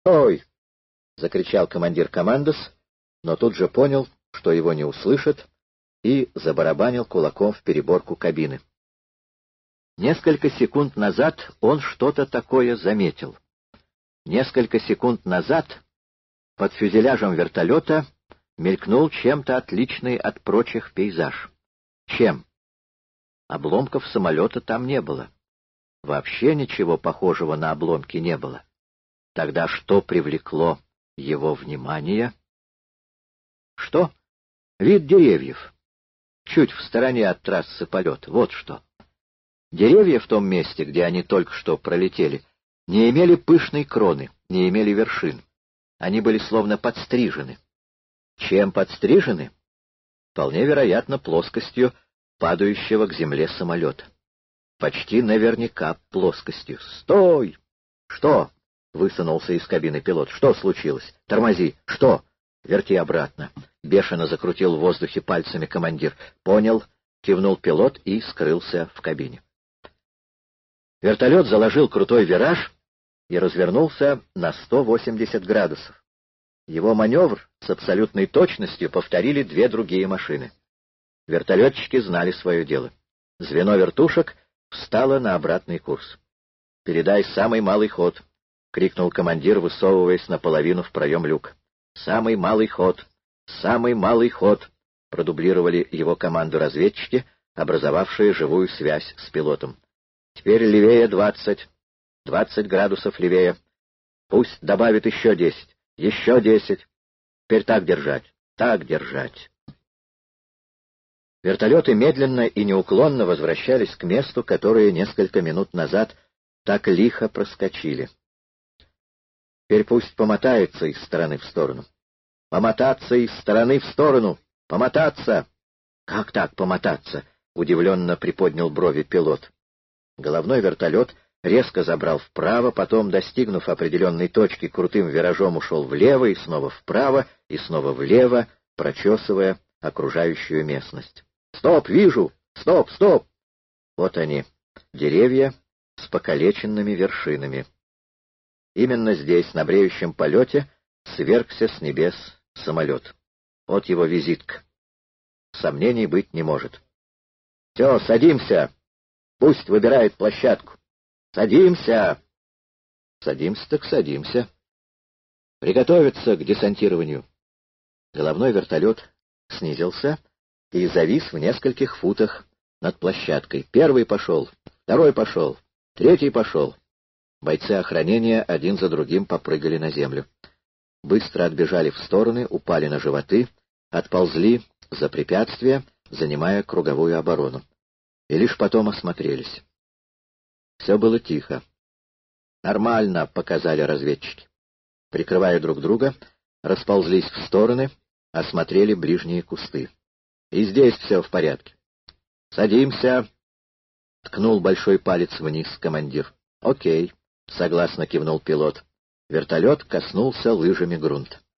«Стой!» — закричал командир командос, но тут же понял, что его не услышат, и забарабанил кулаком в переборку кабины. Несколько секунд назад он что-то такое заметил. Несколько секунд назад под фюзеляжем вертолета мелькнул чем-то отличный от прочих пейзаж. Чем? Обломков самолета там не было. Вообще ничего похожего на обломки не было. Тогда что привлекло его внимание? Что? Вид деревьев. Чуть в стороне от трассы полет. Вот что. Деревья в том месте, где они только что пролетели, не имели пышной кроны, не имели вершин. Они были словно подстрижены. Чем подстрижены? Вполне вероятно, плоскостью падающего к земле самолета. Почти наверняка плоскостью. «Стой!» «Что?» — высунулся из кабины пилот. «Что случилось? Тормози!» «Что?» «Верти обратно!» — бешено закрутил в воздухе пальцами командир. «Понял!» — кивнул пилот и скрылся в кабине. Вертолет заложил крутой вираж и развернулся на 180 градусов. Его маневр с абсолютной точностью повторили две другие машины. Вертолетчики знали свое дело. Звено вертушек встало на обратный курс. «Передай самый малый ход!» — крикнул командир, высовываясь наполовину в проем люка. «Самый малый ход! Самый малый ход!» — продублировали его команду разведчики, образовавшие живую связь с пилотом. «Теперь левее 20 градусов левее. Пусть добавит еще 10, еще 10. Теперь так держать, так держать». Вертолеты медленно и неуклонно возвращались к месту, которое несколько минут назад так лихо проскочили. Теперь пусть помотается из стороны в сторону. Помотаться из стороны в сторону! Помотаться! Как так помотаться? Удивленно приподнял брови пилот. Головной вертолет резко забрал вправо, потом, достигнув определенной точки, крутым виражом ушел влево и снова вправо, и снова влево, прочесывая окружающую местность. «Стоп, вижу! Стоп, стоп!» Вот они, деревья с покалеченными вершинами. Именно здесь, на бреющем полете, свергся с небес самолет. Вот его визитка. Сомнений быть не может. «Все, садимся! Пусть выбирает площадку! Садимся!» «Садимся так садимся!» «Приготовиться к десантированию!» Головной вертолет снизился и завис в нескольких футах над площадкой. Первый пошел, второй пошел, третий пошел. Бойцы охранения один за другим попрыгали на землю. Быстро отбежали в стороны, упали на животы, отползли за препятствия, занимая круговую оборону. И лишь потом осмотрелись. Все было тихо. «Нормально», — показали разведчики. Прикрывая друг друга, расползлись в стороны, осмотрели ближние кусты. «И здесь все в порядке». «Садимся», — ткнул большой палец вниз командир. «Окей», — согласно кивнул пилот. Вертолет коснулся лыжами грунта.